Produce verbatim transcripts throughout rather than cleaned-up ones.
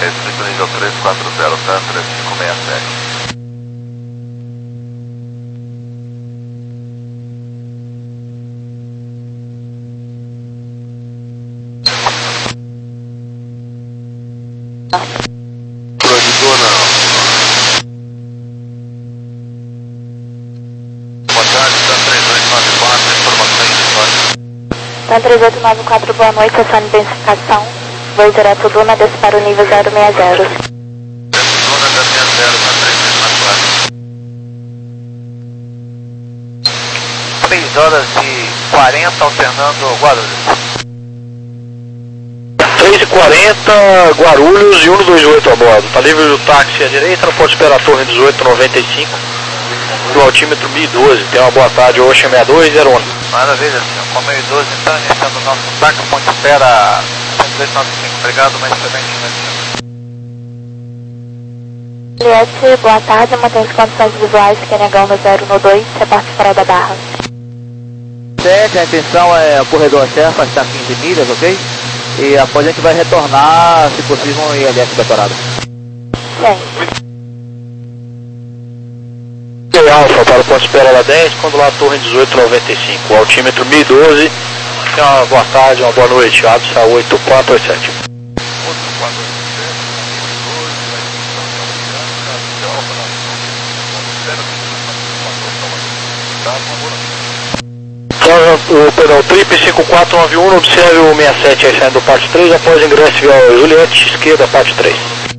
Restrito nível três quatro zero, tá? três cinco seis sete. Proibidor não. Boa tarde, tá três oito nove quatro, informação em história. Tá três oito nove quatro, boa noite, essa identificação. Voo direto Duna, desce para o nível zero seis zero. Duna zero seis zero, tá três oito nove quatro. três horas e quarenta, alternando Guarulhos. três e quarenta, Guarulhos e cento e vinte e oito a bordo. Está livre do táxi à direita, não pode esperar a torre dezoito noventa e cinco, do altímetro mil e doze. Tenha uma boa tarde, Ocean sessenta e dois zero um. Maravilha, senhor. Com mil e doze, então, iniciando o nosso taco, ponte espera cento e dois noventa e cinco. Obrigado, uma excelente noite. Juliette, boa tarde, mantém as condições visuais, Kenegão no zero um dois, reparte fora da barra. sete, a intenção é o corredor certo, afastar quinze milhas, ok? E após a gente vai retornar, se possível, um I L S decorado. Sim. E Alfa para o ponto espera lá dez, quando lá a torre dezoito noventa e cinco, o altímetro mil e doze. Tenha uma boa tarde, uma boa noite, Absa oito quatro oito sete. O perdão, Trip cinco quatro nove um, observe o sessenta e sete aí saindo do parte três, após ingresso via Juliette, esquerda, parte três.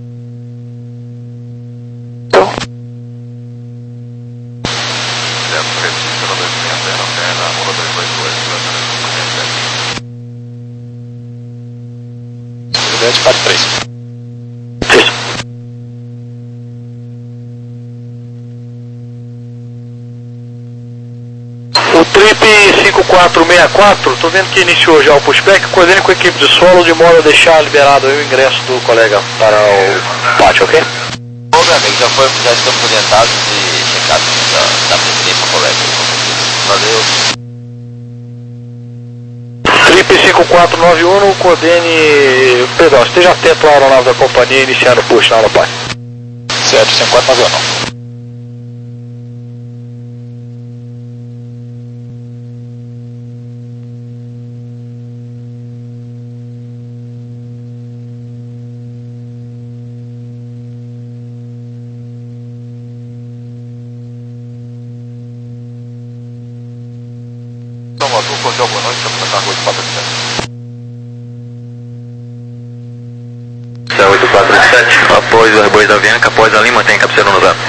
Juliette, parte três. Isso. O Trip cinco quatro seis quatro, estou vendo que iniciou já o pushback, coordene com a equipe de solo de modo a deixar liberado aí o ingresso do colega para o pátio, ok? Obviamente, já, foi, já estamos orientados e checados da, da presidência correta. Valeu. Trip cinco quatro nove um, coordene, perdão, esteja atento à aeronave da companhia iniciando o push na aeroparte. Certo, cinco quatro nove um. Salvador, Cordial, boa noite, estamos na rua de quatro oito quatro sete, após o reboio da Avianca, após a Lima, tem cabeceira no zero.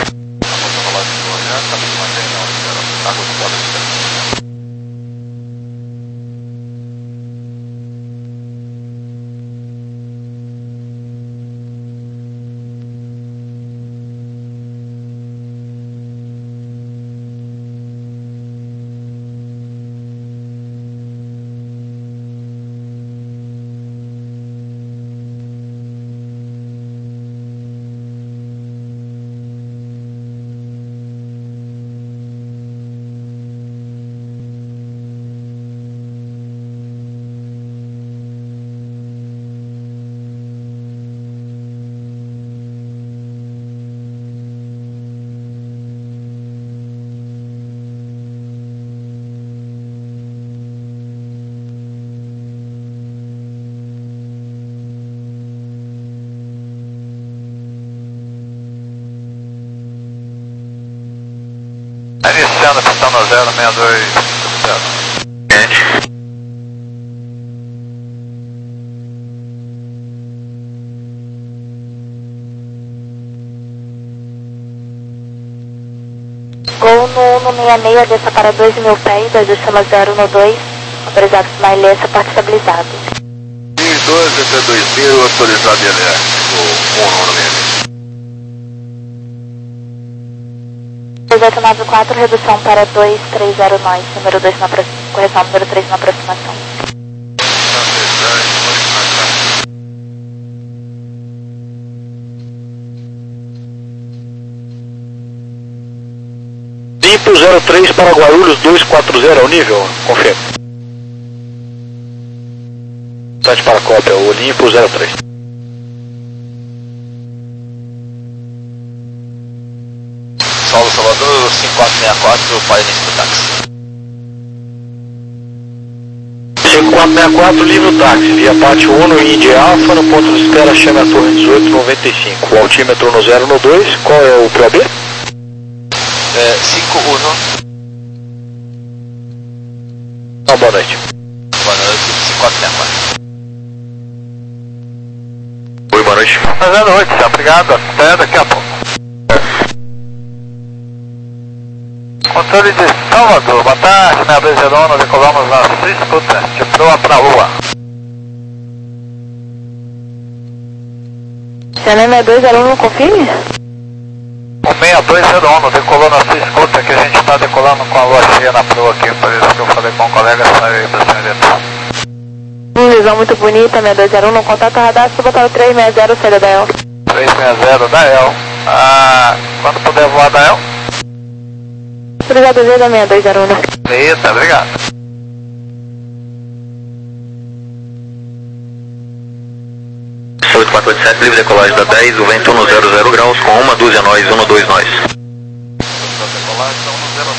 Iniciando a pistão no zero seis dois zero. Gol no, no sessenta e seis, desça para dois mil pés, ajuste no zero um dois, autorizado sinal L S, parte estabilizado. mil e doze até dois mil, autorizado I L S, o um no sessenta e seis. dois oito nove quatro, redução para dois três zero nove, número dois na aproximação, correção número três na aproximação. Limpo zero três para Guarulhos dois quatro zero, é o nível? Confirma. Tante para a cópia, o Limpo zero três. do cinco quatro seis quatro para início do táxi. cinco quatro seis quatro, livre o táxi, via Pátio um, Indy Alpha, no ponto de espera, chame a torre dezoito noventa e cinco. O altímetro no zero no dois, qual é o P O B? É, cinco um. Não, boa noite. Boa noite, cinco quatro seis quatro. Oi, boa noite. Boa noite, obrigado. Até daqui a pouco. Controle de Salvador, boa tarde, minha dois zero um, decolamos na Cisco, de proa pra lua. Cena dois zero um, não confirme? O seis dois zero um, decolou na Cisco, que a gente está decolando com a lua cheia na proa aqui, por isso que eu falei com o colega, saiu da senhorita. Hum, visão muito bonita, seis dois zero um, no contato radar, subotário três seis zero, saída da El. três seis zero da El. Ah, quando puder voar da El? Obrigado, Zé da seis dois zero um. Eita, obrigado. oito quatro oito sete, livre decolagem da dez, o vento no zero zero graus, com uma dúzia nós, um dois nós. Decolagem, então no zero,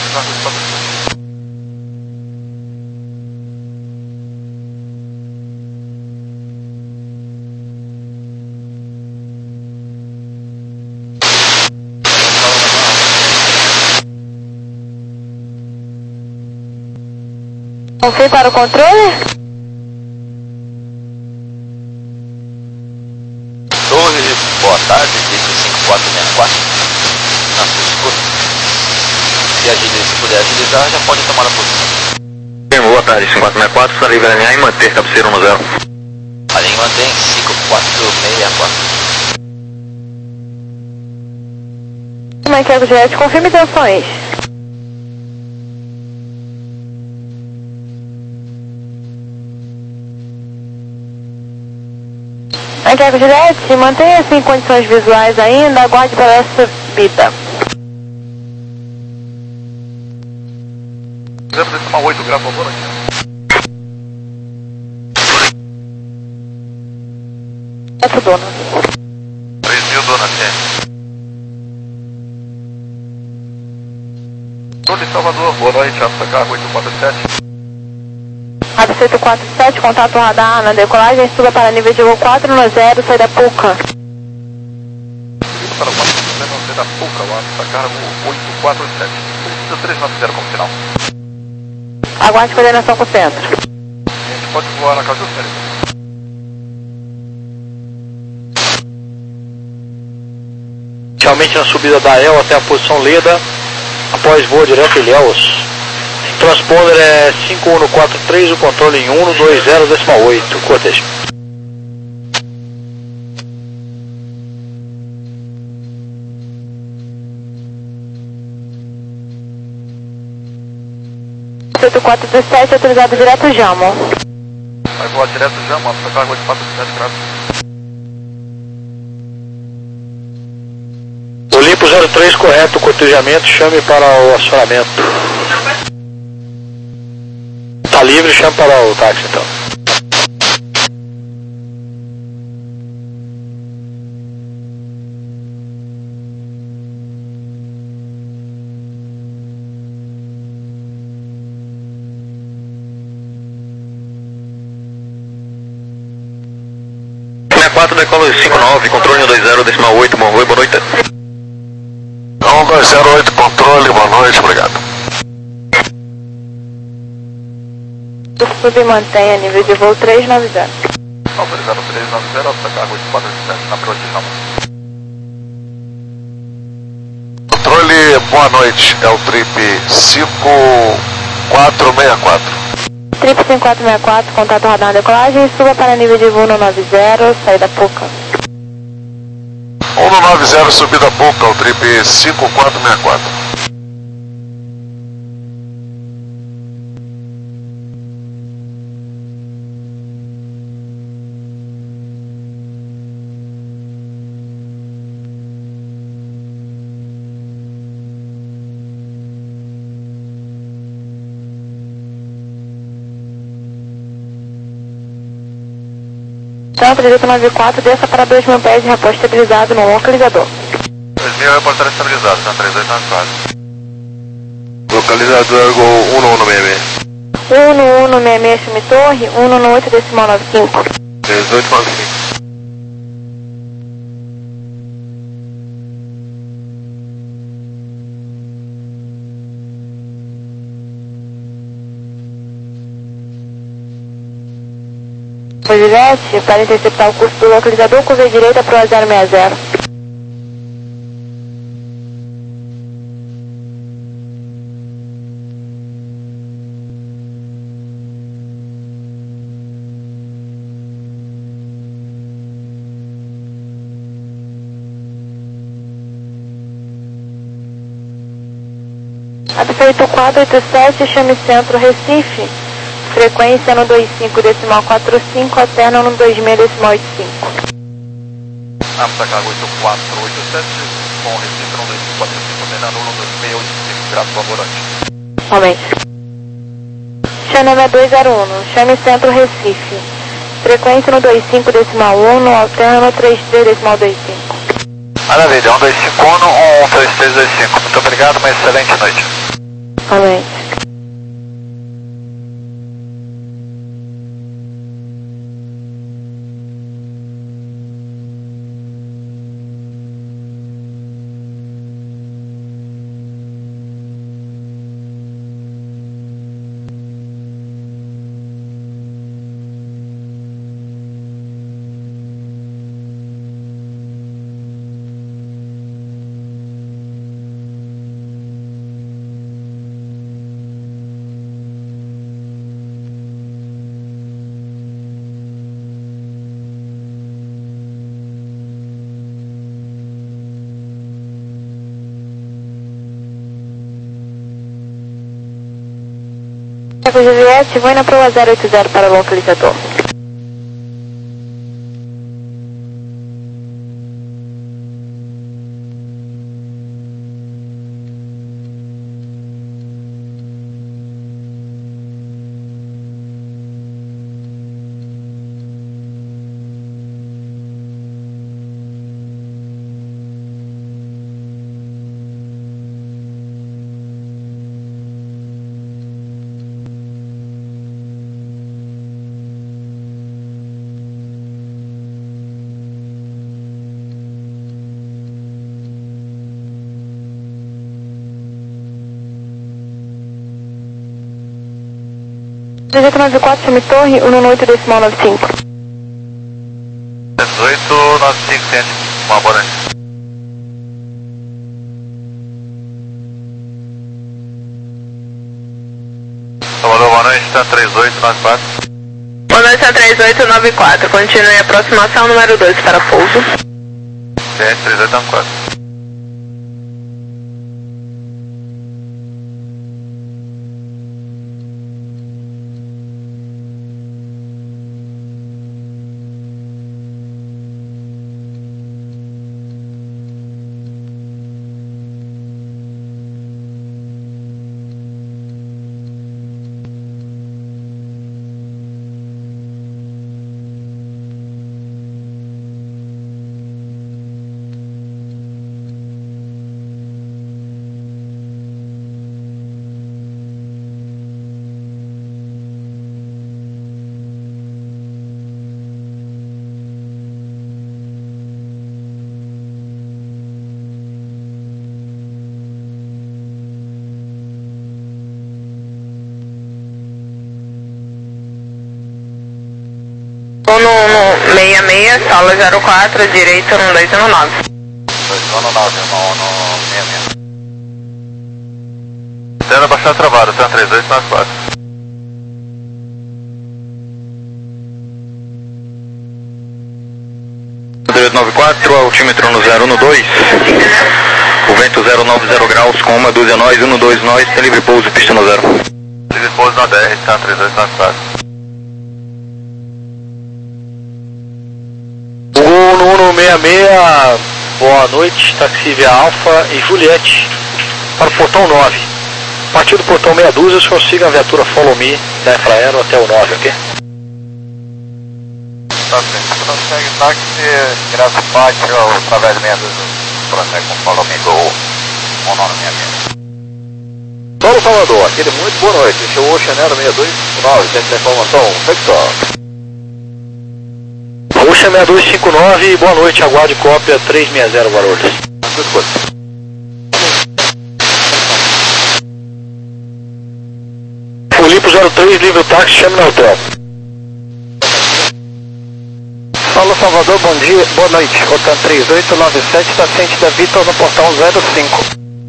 Confie para o controle? Torre, boa tarde, livre cinco quatro seis quatro. Na sua escuta. Se, agiliza, se puder agilizar, já pode tomar a posição. Boa tarde, cinco quatro seis quatro, está livre alinhar e manter cabeceira no zero. A linha mantém cinco quatro seis quatro. Manquego Jet, confirme tensões. Manquego Jet, mantenha-se em condições visuais ainda, aguarde para a subida. zero vírgula oito graus, boa noite. Quatro dono. três mil, dona T. Torre de Salvador, boa noite, Alfa Carro oito quatro sete. Rádio oito quatro sete, contato radar na decolagem, suba para nível de voo quatro no zero, sai da Puca. Subindo para o quatro no zero, sai da Puca, o Alfa Carro oito quatro sete. três nove zero como final. Aguarde coordenação com o centro. A gente pode voar na casa do centro. Inicialmente na subida da El até a posição Leda, após voo direto Ilhéus. Transponder é cinco um quatro três, o controle em um dois zero oito, cortejo. oito quatro sete, autorizado direto Jamo. Vai voar direto já, Alfa Cargo oito quatro sete graus. Olimpo zero três, correto, cotejamento, chame para o acionamento. Tá livre, chame para o táxi então. sessenta e quatro, decola cinco nove, controle um dois zero, decimal oito, bom voo, boa noite. um dois zero oito, controle, boa noite, obrigado. Submantenha nível de voo três nove zero. Autorizado três nove zero, Alfa Cargo oito quatro sete, na projeção. Controle, boa noite, é o trip cinco quatro seis quatro. Trip cinco quatro seis quatro, contato radar na decolagem, suba para nível de voo no nove zero, sai da Puca. um no nove zero, subida Puca, o trip cinco quatro seis quatro. Então, projeto nove quatro, desça para dois mil pés de repouso estabilizado no localizador. dois mil, reportar estabilizado, tá três oito nove quatro. Localizador Gol um um seis seis. um um um seis seis, chame torre, um um oito decimal nove cinco. dezoito nove cinco. Juliette, para interceptar o curso do localizador, curva direita para o zero seis zero. Abfeito quatro oito sete, chame centro Recife. Frequência no dois cinco decimal quatro cinco, alterna no dois seis decimal oito cinco. Amsa Cargo oito quatro oito sete, com Recife no dois cinco quatro cinco, alternando no dois seis oito cinco, graças ao volante. Somente. Chame dois zero um, chame centro Recife. Frequência no dois cinco decimal um, alterna no três três decimal dois cinco. Maravilha, um dois cinco um, um três três dois cinco. Muito obrigado, uma excelente noite. Somente. Juliette, vai na proa zero oito zero para o localizador. dezoito nove quatro, chame torre, um um oito decimal nove cinco. dezoito nove cinco, tem uma abordagem. Salvador, boa noite, está três oito nove quatro. Boa noite, está três oito nove quatro. Continue a aproximação número dois para pouso. T três oito nove quatro. um um seis seis, sala zero quatro, direita no dois um nove. dois um nove, um um seis seis. Tendo baixar travado, tá três oito nove quatro. dezoito nove quatro, altímetro no zero um dois. O vento zero nove zero graus com uma dúzia nós, um dois nós, tem livre pouso, pista no zero. Livre pouso na D R, tá três oito nove quatro. um um seis seis, boa noite, táxi via Alfa e Juliette, para o portão nove. A partir do portão meia dúzia, o senhor siga a viatura Follow Me da Infraero até o nove, ok? Tá certo, consegue táxi, graça pátio, através de meia dúzia, prossegue com Follow Me Go, um nove seis seis. Solo Salvador, aquele muito boa noite. Esse é o Ocean Aero seis dois cinco nove, tem que informação, Victor. Ocean seis dois cinco nove, boa noite, aguarde cópia três seis zero Guarulhos. Filipe zero três, livre o táxi, chame no hotel. Fala Salvador, bom dia, boa noite. Rotan três oito nove sete, está ciente da Vitor no portão zero cinco.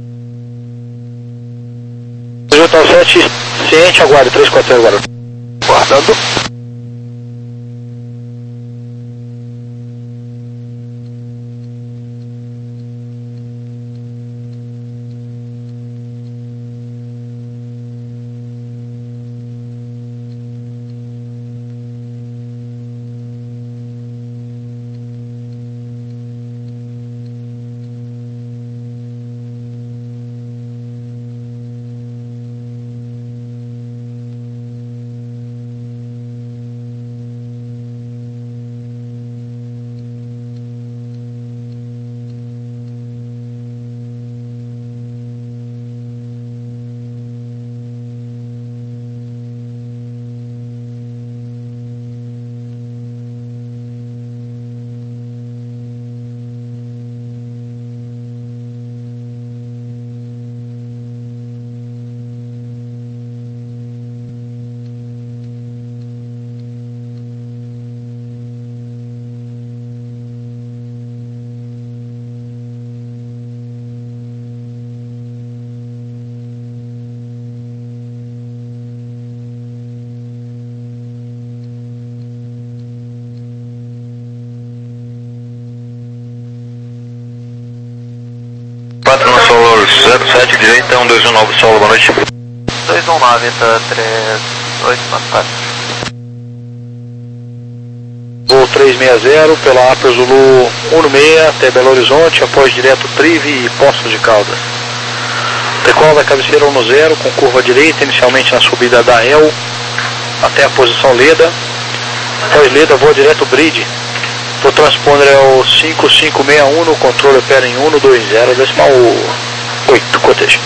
três oito nove sete, ciente, aguarde três quatro zero Guarulhos. Guardando. quatro no solo zero sete, direita, um dois um nove solo, boa noite. dois um nove, tá três oito nove quatro. Voo três seis zero, pela Upper Zulu um no seis até Belo Horizonte, após direto Trive e Poços de Caldas. Decola da cabeceira um no zero, com curva direita, inicialmente na subida da El, até a posição Leda. Após Leda, voa direto Bridge. O transponder é o cinco cinco seis um, o controle opera em um no dois zero decimal oito, cotejo.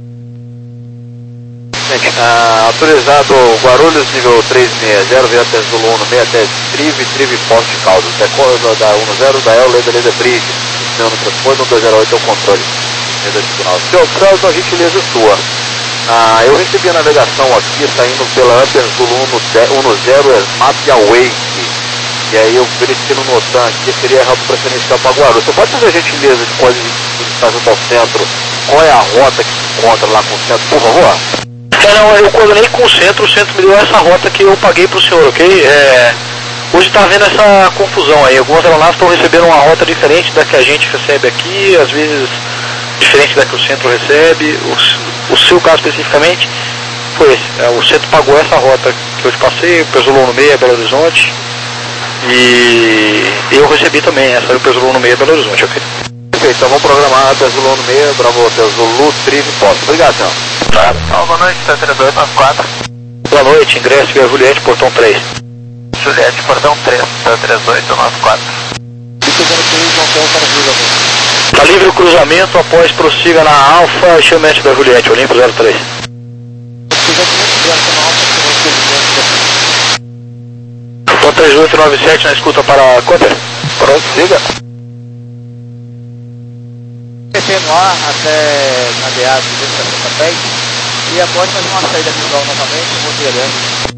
Gente, ah, autorizado Guarulhos nível três seis zero, via até Zulu um no seis até Trive, Trive Poços de Caldas. Decola da um no zero, da El, Leda, Leda Bridge. No transponder, no dois zero oito é o controle. Seu Fraude, a gentileza sua. Ah, eu recebi a navegação aqui, saindo pela Upper Zulu um no zero, Map e Awake. E aí eu verifiquei no Notan aqui, seria errado para ser inicial para Guarulhos. Você pode fazer a gentileza de quando está junto ao centro, qual é a rota que se encontra lá com o centro, por favor? É, não, eu coordenei com o centro, o centro me deu essa rota que eu paguei para o senhor, ok? É, hoje está havendo essa confusão aí, algumas aeronaves estão recebendo uma rota diferente da que a gente recebe aqui, às vezes diferente da que o centro recebe. O, o seu caso especificamente foi esse, é, o centro pagou essa rota que eu te passei, o Pesolou no meio, Belo Horizonte. E eu recebi também essa aí, o Pesolou no meio, Belo Horizonte, ok? Perfeito, então vamos programar a Pesolou no meio, Bravo Pesolou, Trive, Poço. Obrigado, senhor. Claro. Boa noite, três dois nove quatro. Boa noite, ingresso via Juliette, portão três. Juliette, portão três, três oito nove quatro. Está livre o cruzamento, após prossiga na Alfa, chamete da Juliette, Olimpo zero três. Então três oito nove sete na escuta para a Cotter. Pronto, siga. P no ar até na D A duzentos e sessenta pés e após fazer uma saída visual novamente, vou direto.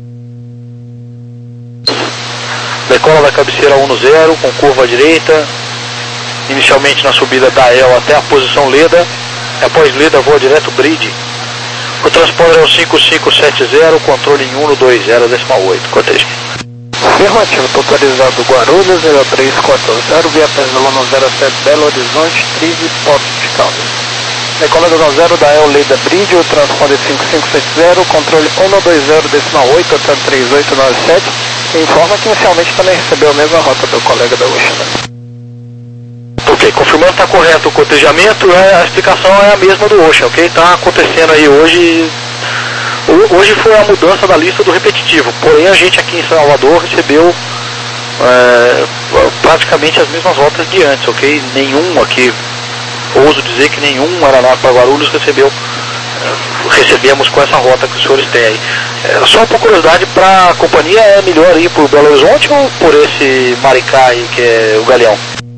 Decola da cabeceira um no zero, com curva à direita, inicialmente na subida da El até a posição Leda, após Leda voa direto Bridge. O transponder é o cinco cinco sete zero, controle em um no dois zero decimal oito, cotejo. Afirmativo, estou autorizado Guarulhos zero três quatro zero, via Pesolou no zero sete Belo Horizonte, Trive, Poços de Caldas. Decola do zero da El Leda Bridge, o transponder cinco cinco sete zero, controle um no dois zero decimal oito, hotel três oito nove sete, informa que inicialmente também recebeu a mesma rota do colega da Ocean. Ok, confirmando que está correto o cotejamento, a explicação é a mesma do Ocean, ok? Está acontecendo aí hoje, hoje foi a mudança da lista do repetitivo, porém a gente aqui em Salvador recebeu é, praticamente as mesmas rotas de antes, ok? Nenhum aqui, ouso dizer que nenhum aeronave para Guarulhos recebeu recebemos com essa rota que os senhores têm aí. É, só por curiosidade, para a companhia é melhor ir por Belo Horizonte ou por esse Maricá aí que é o Galeão?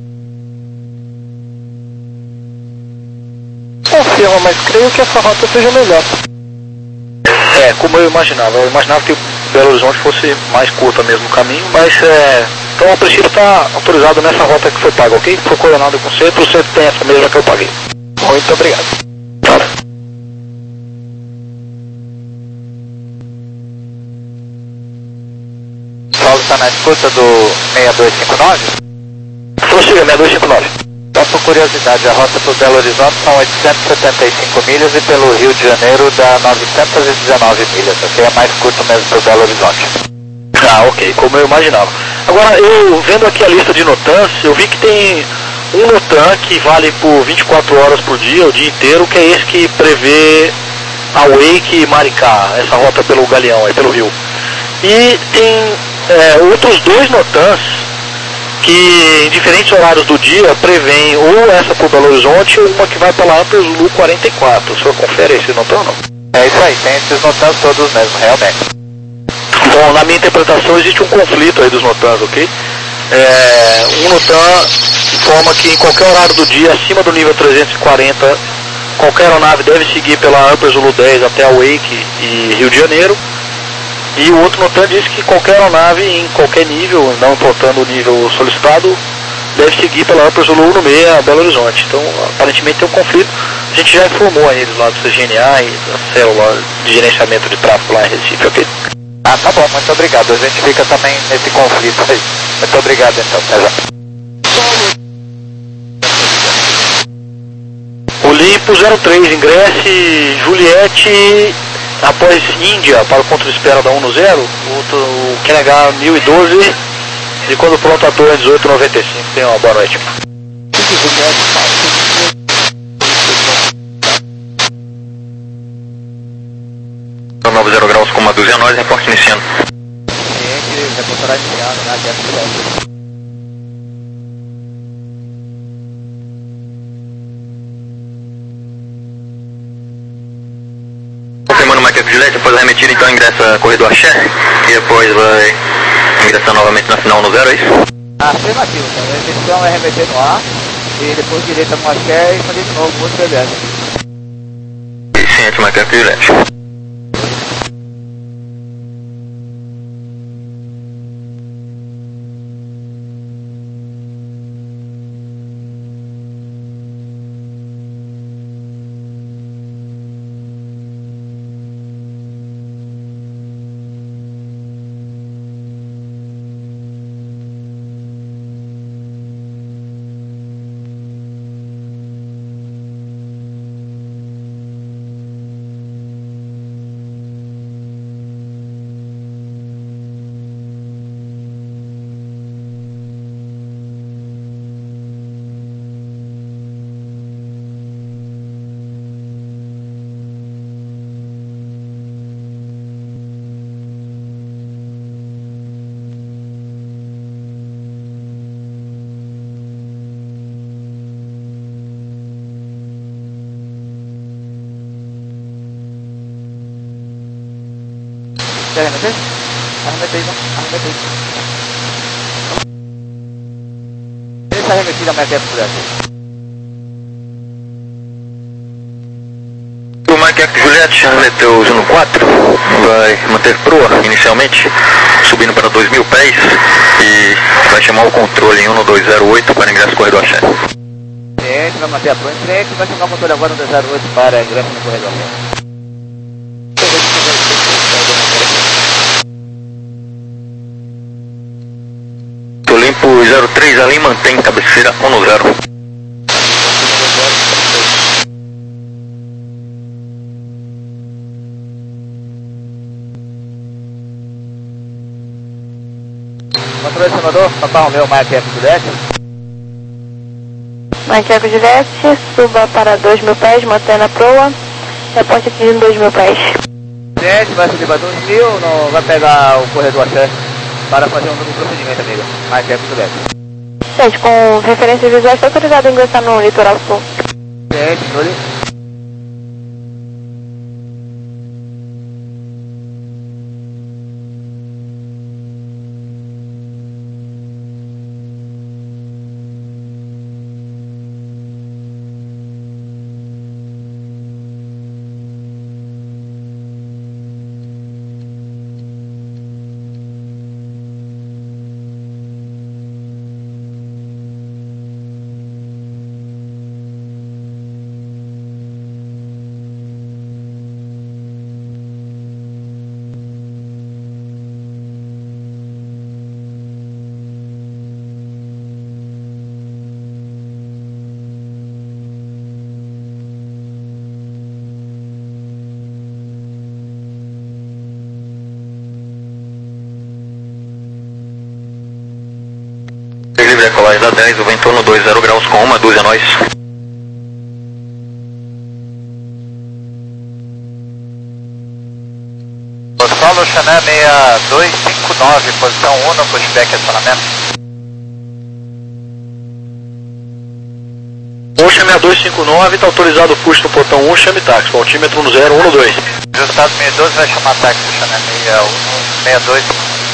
Confirma, mas creio que essa rota seja melhor. É, como eu imaginava. Eu imaginava que Belo Horizonte fosse mais curta mesmo o caminho, mas é... Então a princípio está autorizado nessa rota que foi paga, ok? Foi coordenado com o centro, o centro tem essa mesma que eu paguei. Muito obrigado. Cara. Paulo está na escuta do seis dois cinco nove? Prossiga, seis dois cinco nove. Só por curiosidade, a rota para Belo Horizonte são oitocentas e setenta e cinco milhas e pelo Rio de Janeiro dá novecentas e dezenove milhas. Aqui é mais curto mesmo para Belo Horizonte. Ah, ok, como eu imaginava. Agora, eu vendo aqui a lista de NOTAMs, eu vi que tem um NOTAM que vale por vinte e quatro horas por dia, o dia inteiro, que é esse que prevê a Wake Maricá, essa rota pelo Galeão, aí pelo Rio. E tem é, outros dois NOTAMs que em diferentes horários do dia prevêem ou essa por Belo Horizonte ou uma que vai pela Ampers Lu quarenta e quatro. O senhor confere esse NOTAM ou não? É isso aí, tem esses NOTAMs todos mesmo, realmente. Bom, na minha interpretação existe um conflito aí dos NOTAMs, ok? É, um NOTAM informa que em qualquer horário do dia, acima do nível trezentos e quarenta, qualquer aeronave deve seguir pela Ampers Lu dez até a Wake e Rio de Janeiro. E o outro NOTAM diz que qualquer aeronave em qualquer nível, não importando o nível solicitado, deve seguir pela Ampers Lu seis a Belo Horizonte. Então, aparentemente tem um conflito. A gente já informou a eles lá do C G N A e da célula de gerenciamento de tráfego lá em Recife, ok? Ah, tá bom, muito obrigado. A gente fica também nesse conflito aí. Muito obrigado então, até já. O Limpo zero três, ingresse Juliette após Índia para o controle de espera da um no zero, o, o Q N H mil e doze, e quando pronto a torre dezoito noventa e cinco. Tenha uma boa noite. nove zero graus com uma dúzia nós, reporte iniciando. Cliente, reportará iniciado, né? Aqui Confirmando o Macaco Juliette, após a remetida, então ingressa corredor Axé e depois vai ingressar novamente na final no zero, é isso? Afirmativo, então. A recepção é remeter no ar e depois direita no Axé e fazer de novo o outro B B S. E ciente, Macaco Juliette. Quer remeter? Arremete aí, não? Arremete aí. Deixa a remetida mais tempo por aqui. O Macaco Juliette remeteu o Juno quatro, vai manter proa inicialmente, subindo para dois mil pés e vai chamar o controle em um dois zero oito para ingresso no corredor Axé. Cliente, vai manter a proa em frente, vai chamar o controle agora no dois zero oito para ingresso no corredor Axé. Limpo zero três ali, mantém cabeceira um no zero. Controle simulador, Papai Romeu, Macaco Juliette. Macaco Juliette, suba para dois mil pés, mantendo a proa, reporte atingindo dois mil pés. Cliente, vai subir para dois mil, não vai pegar o corredor Axé para fazer um novo procedimento, amigo. Macaco Juliette. Gente, com referências visuais, está autorizado a ingressar no litoral sul. Cliente, controle. decolagem da dez, o vento no dois zero graus com uma dúzia nós. Solo Chané seis dois cinco nove, posição um, no pushback acionamento. Ocean seis dois cinco nove, está autorizado o push no portão um, chame táxi, com altímetro no zero um dois. Ajustado seis doze, vai chamar táxi, Chané seis um, seis dois.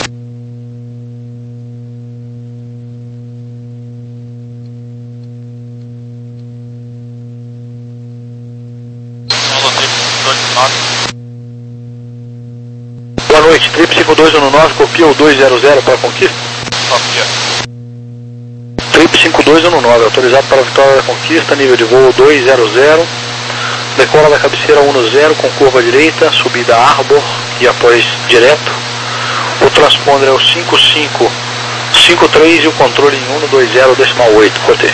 Boa noite, Trip cinco dois um nove, copia o dois zero zero para a conquista? Copia. Trip cinco dois um nove, autorizado para a vitória da conquista, nível de voo dois zero zero, decola da cabeceira um zero com curva direita, subida Arbor e após direto. O transponder é o cinco cinco cinco três e o controle em um dois zero decimal oito, cortei.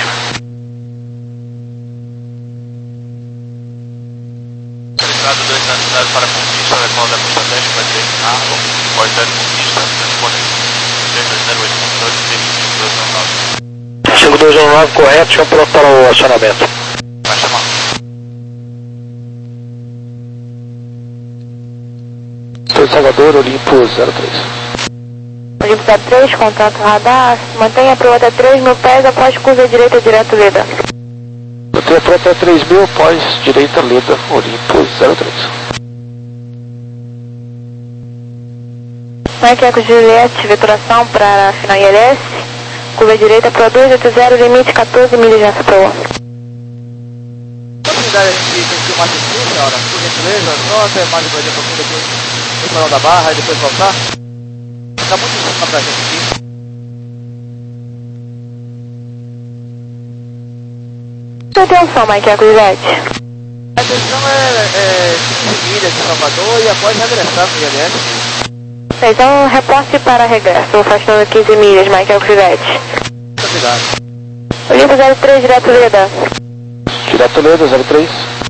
Autorizado dois zero zero para a conquista, decola da pista dez, vai ter Arbor, pós zero conquista, transponder três dois zero oito, controle cinco dois um nove. cinco dois um nove, correto, chama pronto para o acionamento. Vai chamar. Sou Salvador, Olimpo zero três. Olimpo zero três, contato radar, mantenha por até três mil pés após curva direita direto Leda. Mantenha por até três mil após direita Leda, Olimpo zero três. Mike Eco Juliette, veturação para final I L S. Curva direita para dois oito zero, limite quatorze milhas na proa. Possibilidade de a gente ter uma atitude, senhora? Por gentileza, só até mais depois de um pouquinho depois no final da barra e depois voltar. Fica muito em cima pra gente aqui. Atenção, Mike Eco Juliette. A atenção é, é quinze milhas de Salvador e após regressar no I L S. Então, reporte para regresso, afastando quinze milhas, Mike Eco Juliette. Muito obrigado. Olimpo zero três, direto Leda. Direto Leda, zero três.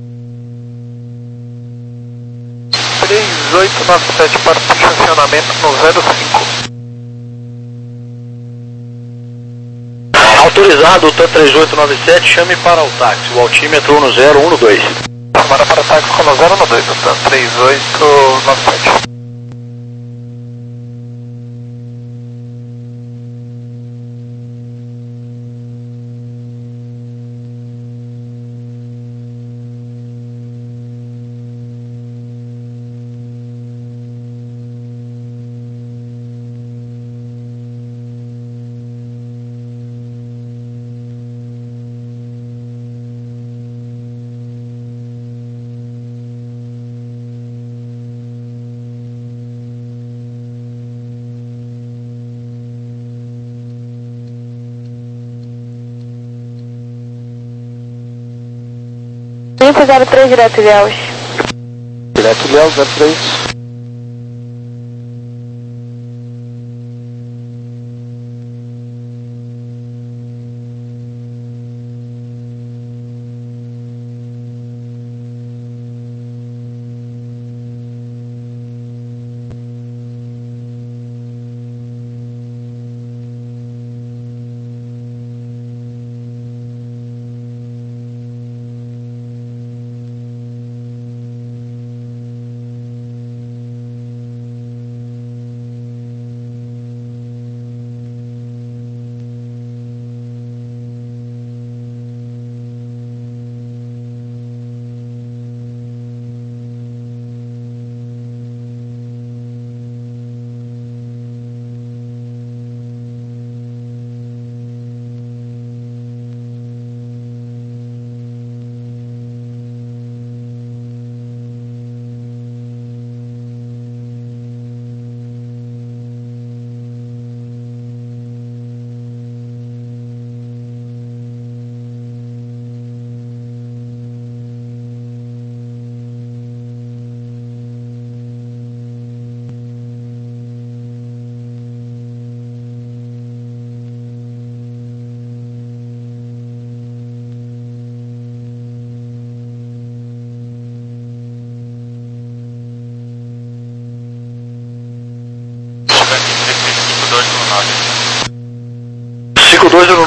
três oito nove sete para estacionamento no zero cinco. Autorizado o T três oito nove sete, chame para o táxi, o altímetro um zero um dois. Chamada para táxi com zero um dois, portanto três oito nove sete. Olimpo zero três, direto Ilhéus. Direto Ilhéus, zero três.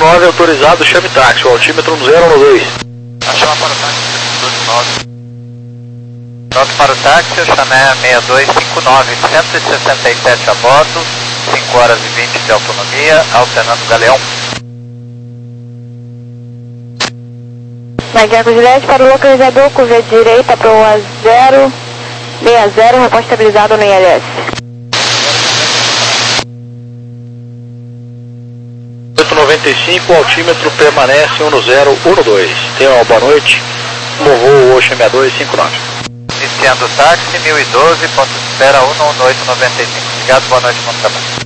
nove autorizado, chame táxi, o altímetro no zero um dois. Chama para o táxi dois nove. Nota para o táxi, o Chané seis dois cinco nove, cento e sessenta e sete a bordo, cinco horas e vinte de autonomia, alternando Galeão. Maguiaco Juliette para o localizador, curva direita para o A zero seis zero, reponto estabilizado no I L S. oito noventa e cinco, o altímetro permanece um zero um dois. Tenha uma boa noite, bom voo Ocean seis dois cinco nove. Iniciando o táxi, mil e doze, ponto de espera um um oito nove cinco. Obrigado, boa noite, bom trabalho.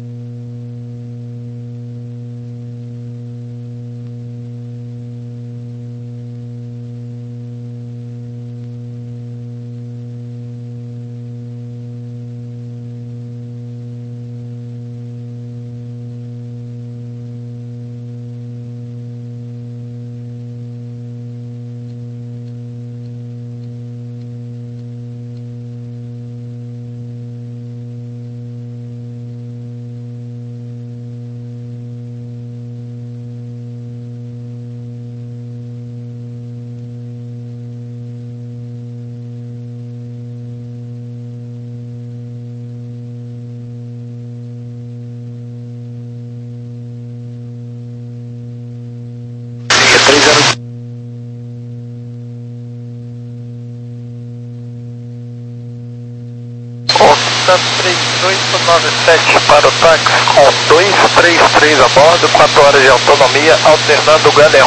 três oito nove sete para o táxi com dois três três a bordo, quatro horas de autonomia, alternando Galeão.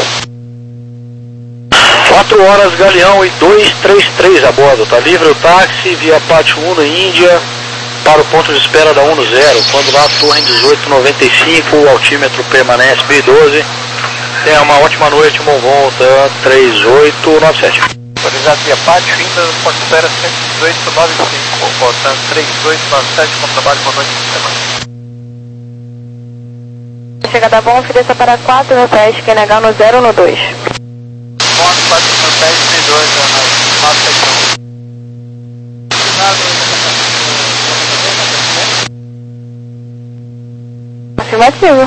quatro horas Galeão e dois três três a bordo, tá livre o táxi via Pátio Uno Índia para o ponto de espera da um zero, quando lá Torre dezoito noventa e cinco, o altímetro permanece mil e doze. Tenha uma ótima noite, bom volta, três oito nove sete. Autorizado via Pátio, ainda no ponto de espera cento e dezoito noventa e cinco, voltando três oito nove sete, bom trabalho, boa noite, Chegada bom, ofereça para quatro no teste, Q N H no zero um dois. Ponto quatro no teste, mil e doze, nove sete um. Afirmativo.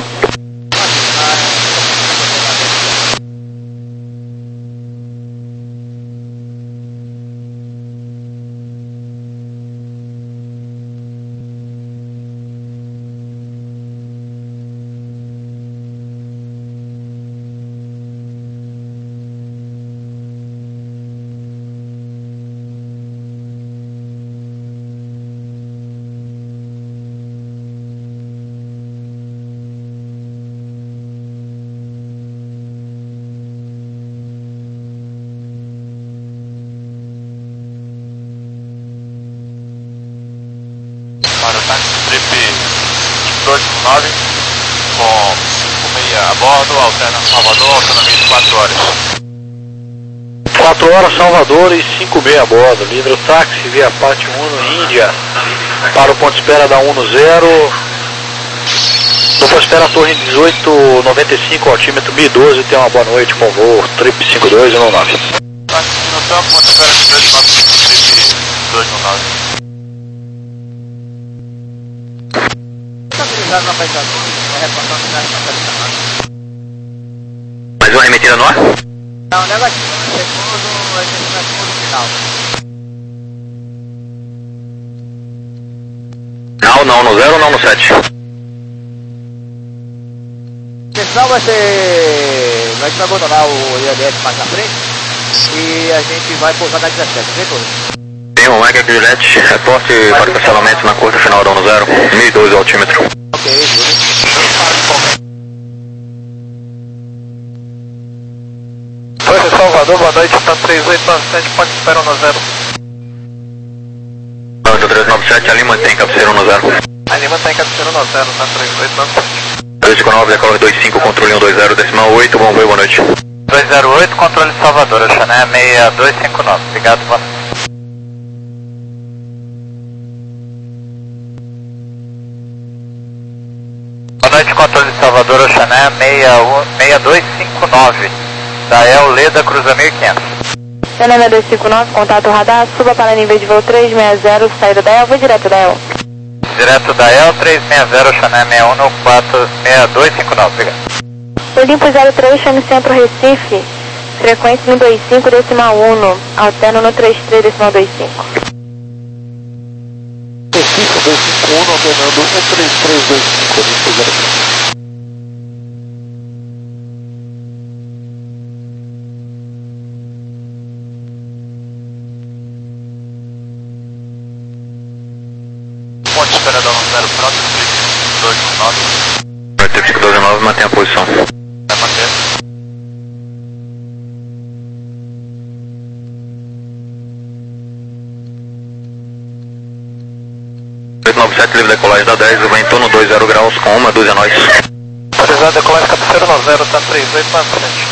dois nove, com cinco meia a bordo, alterna Salvador, autonomia de quatro horas. quatro horas Salvador e cinco meia a bordo, livre o táxi via Pátio Uno Índia para o ponto de espera da um zero. No ponto de espera Torre dezoito noventa e cinco, altímetro mil e doze, tenha uma boa noite, bom voo, trip cinco dois um nove. Táxi no campo, ponto de espera dois nove cinco, trip dois um nove. Mais uma remetida no ar? Não, negativo, segundo, a gente vai segundo final. Não, não, no zero ou não no sete? Pessoal, vai ser... a gente vai abandonar o I L S mais na frente e a gente vai pousar na dezessete, vem todo? Tem um Mega Juliette, reporte para cancelamento na curta final da um zero, mil e doze altímetro. Ok, beleza. Torre Salvador, boa noite, tá três oito nove sete, pode esperar no zero. três nove sete, ali mantém cabeceira no zero. Ali mantém cabeceira no zero, tá três oito nove sete. três cinco nove, decola dois cinco, controle um dois zero, decimal oito, bom voo, boa noite. dois zero oito, controle Salvador, o Chané seis dois cinco nove, obrigado, boa noite. Boa noite, controle Salvador, o Chané seis dois cinco nove, da El Leda, cruza mil e quinhentos. Chané seis dois cinco nove, contato radar, suba para nível de voo três seis zero, saída da El, vou direto da El. Direto da El, três seis zero, Chané seis um quatro, seis dois cinco nove, obrigado. Olimpo zero três, chame Centro Recife, frequência no dois cinco decimal um, alterno no trinta e três decimal vinte e cinco. Recife dois cinco um, alternando no trinta e três vinte e cinco, Olimpo zero três. Ponte Esperadão zero, próximo, dois um nove. Vai ter cinco dois nove, mantém a posição. Vai manter. oito nove sete, livre decolagem da dez, o vento no dois zero graus com uma dúzia nós. Autorizado decolagem cabeceiro nove zero, tá três oito na frente.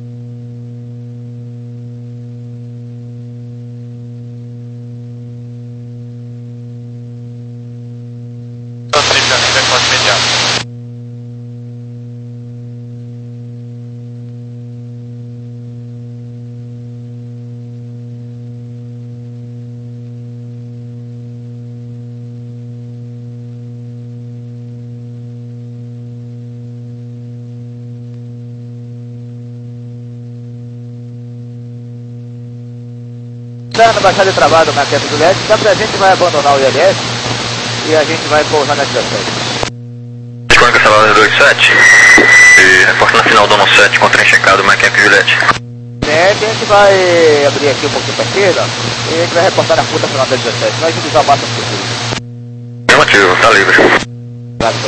Na baixada de travado, Maquete Juliette, já pra gente vai abandonar o I L S e a gente vai pousar na dezessete. Escolha cancelada dois sete e reforça na final do ano sete com trem checado, Maquete Juliette. É, a gente vai abrir aqui um pouquinho pra esquerda e a gente vai reportar na puta final da dezessete. Nós vamos usar o máximo possível. Negativo, tá livre. Claro.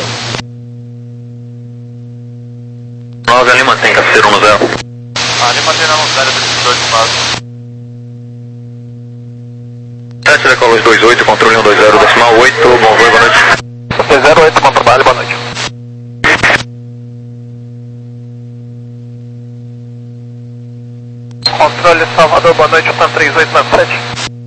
nove ali mantém, cabeceiro no zero. Ali mantém no zero, dois nove. sete decolos dois oito, controle um dois zero decimal oito, bom voo, boa noite. zero oito, bom trabalho, boa noite. Controle Salvador, boa noite, tá três oito nove sete.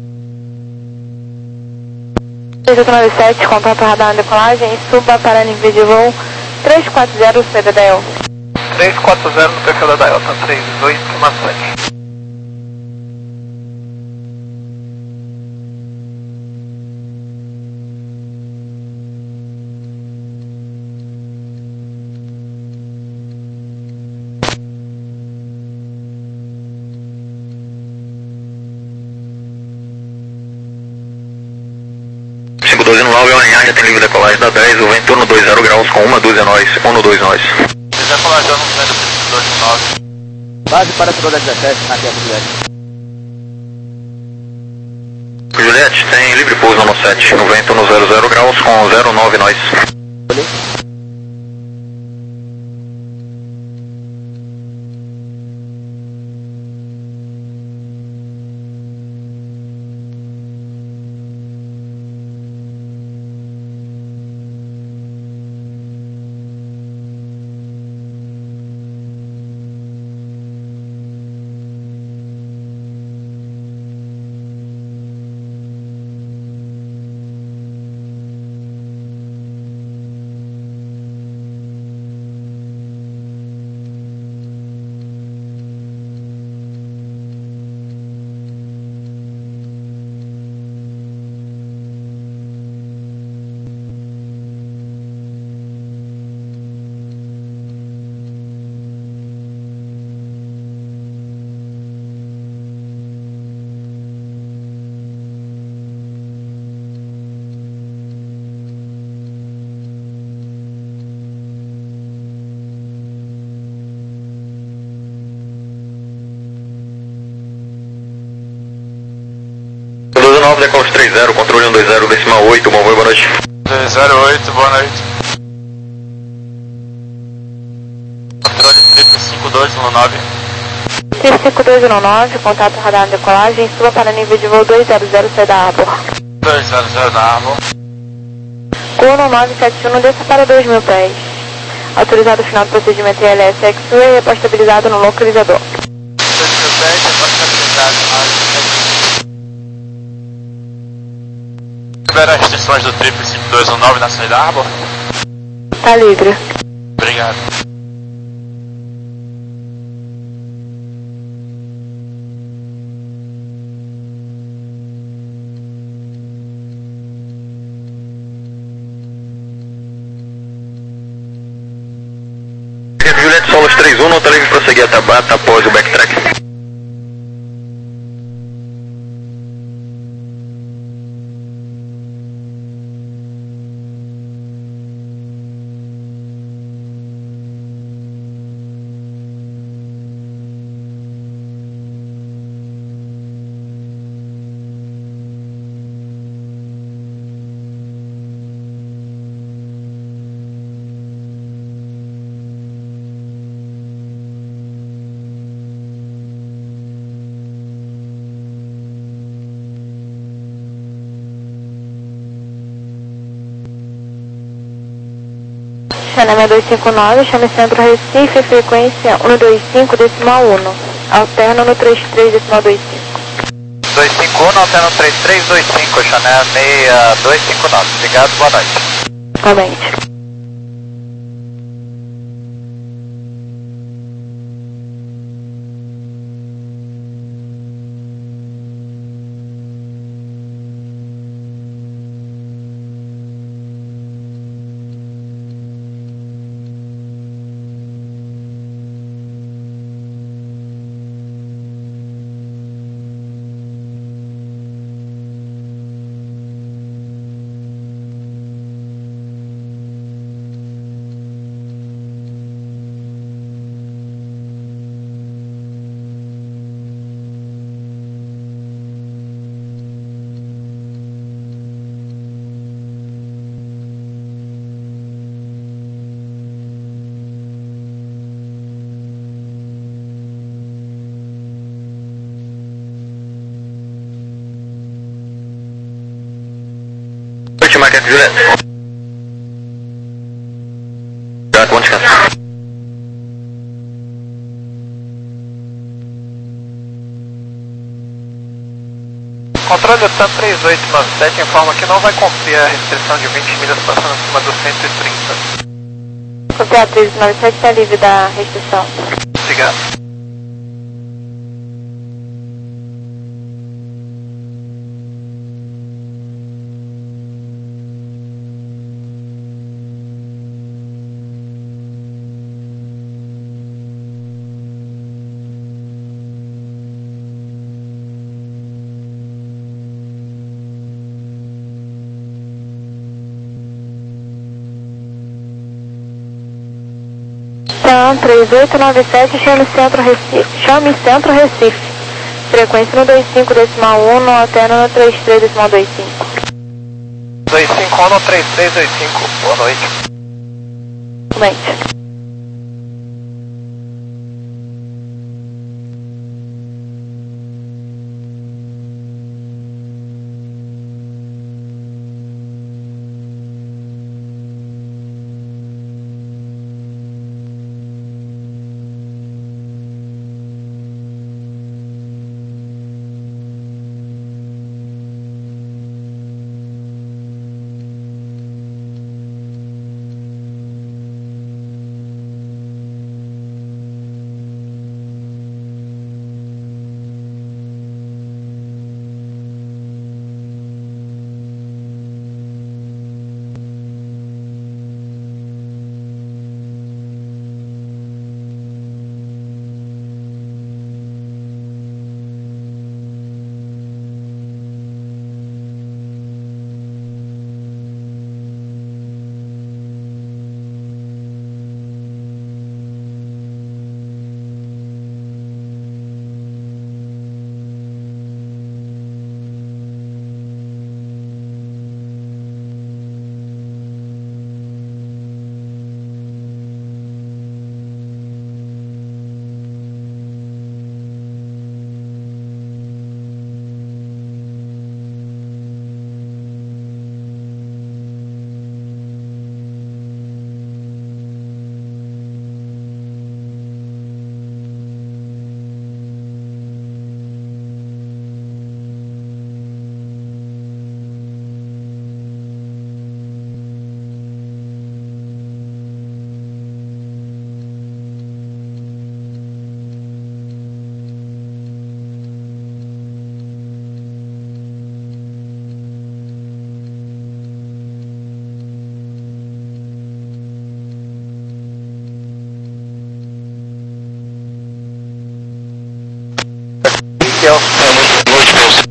três oito nove sete, contato radar na decolagem, suba para nível de voo três quatro zero, C D D L. três quatro zero no perfil da Delta, três oito nove sete. cinco doze nove, o já tem livre decolagem da dez, o vento no dois zero graus com uma dúzia nós, um no dois nós. Decolagem no zero, dois nove. Base para a final da dezessete, Maquete Juliette. Juliette, tem livre pouso no sete, no vento no zero zero graus com zero nove nós. nove, decolos três zero, controle um dois zero, decimal oito, bom voo, boa noite. dois zero oito, boa noite. Controle triplo cinco dois um nove. triplo cinco dois um nove, contato radar na decolagem, suba para nível de voo dois zero zero, C da Arbor. dois zero zero na Arbor. Gol nove sete um, desça para dois mil pés. Autorizado o final do procedimento I L S X U e repostabilizado no localizador. dois mil pés, repostabilizado no localizador. Tiveram as restrições do triplo cinco dois um nove na saída da Arbor? Tá livre. Obrigado. Juliette Solos três um, não tá livre para seguir a Tabata após o backtrack. Chama dois cinco nove, chame Centro Recife, frequência um dois cinco decimal um. Alterna no três três decimal dois cinco. dois cinco um, alterna no três três dois cinco, Chanel seis dois cinco nove. Obrigado, boa noite. Igualmente. Macaco Juliette. Já, bom descanso. Controle Otan três oito nove sete informa que não vai cumprir a restrição de vinte milhas passando acima do cento e trinta. Contato três nove sete está livre da restrição. Obrigado. três oito nove sete, chame Centro Recife, chame Centro Recife, frequência no dois cinco decimal um, alterna no três três decimal dois cinco. dois cinco um no três três dois cinco, boa noite. Igualmente. Gabriel. É, muito boa noite pra você.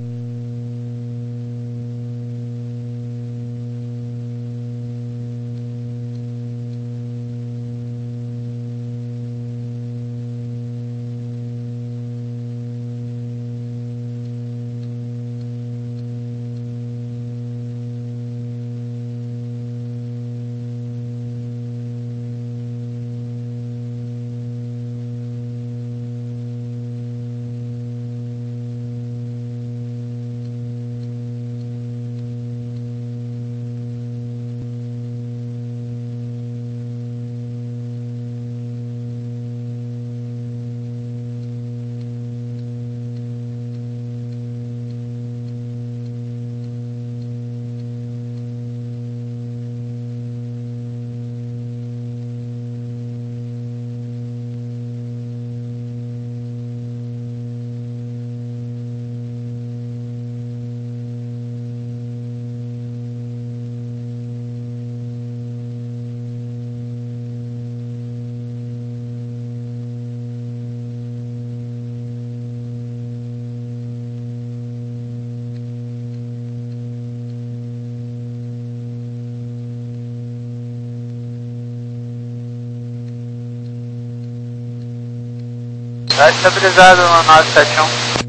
Tá estabilizado no nove sete um.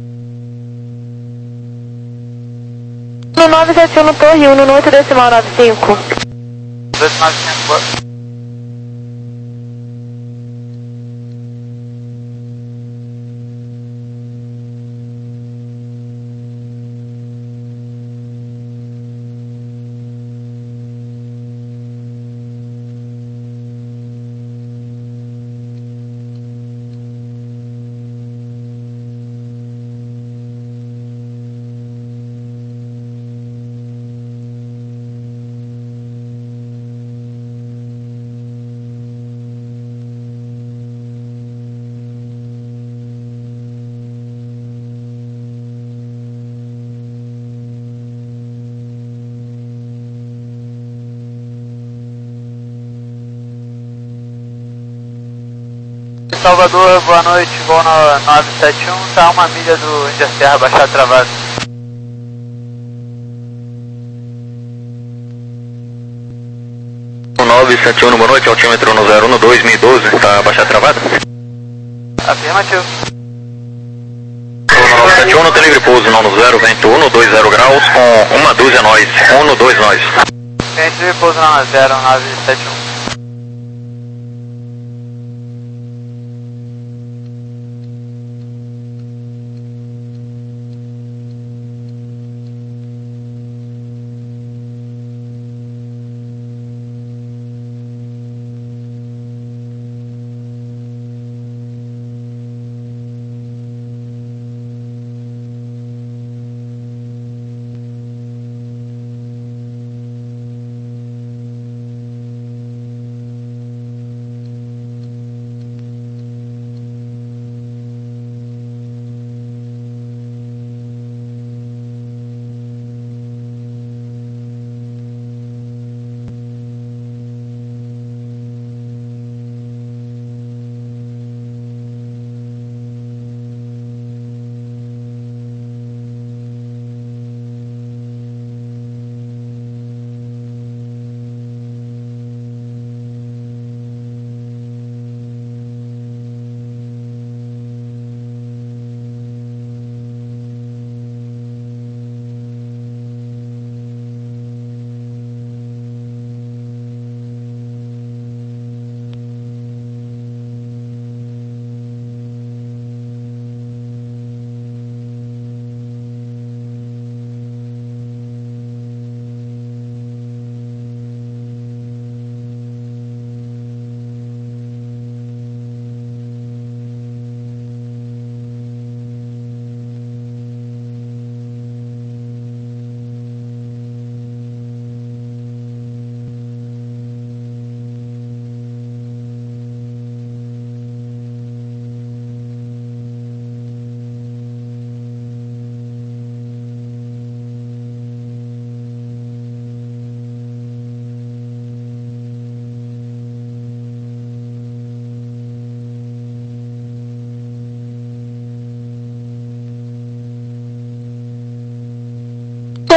No nove sete um no Torre um, no oito decimal nove cinco. dois nove cinco. Salvador, boa noite, voo no nove sete um, tá uma milha do Índia Serra, baixar travado. nove sete um, boa noite, altímetro no zero um dois mil e doze, tá baixar travado? Afirmativo. nove sete um, não tem livre pouso, não no zero, vento um dois zero graus com uma dúzia nós, um dois nós. Tem livre pouso não, zero nove sete um.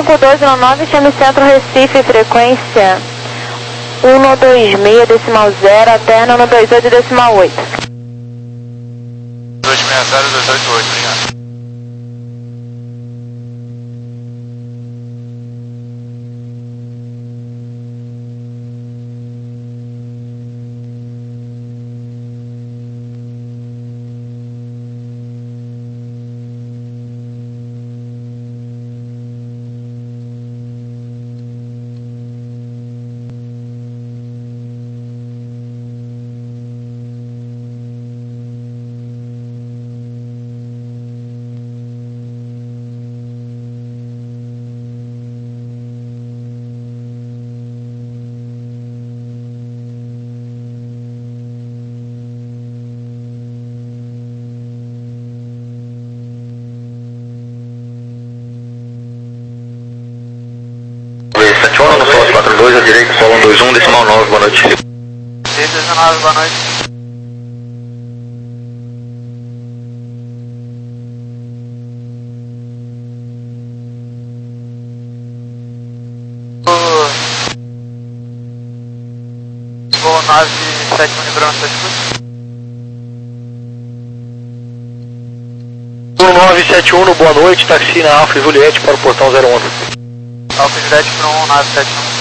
cinco dois um nove, chame Centro Recife, frequência um dois seis decimal zero, alterna um dois oito decimal oito. dois seis zero dois oito oito, já. sete um, no Sol quatro dois, à direita, Sol um dois um, decimal nove, boa noite. seis dezenove, boa noite. Voo nove sete um, livrando sua escuta. nove sete um, boa noite, táxi na Alfa e Juliette para o portão zero um. Alfa Juliette para um nove sete um.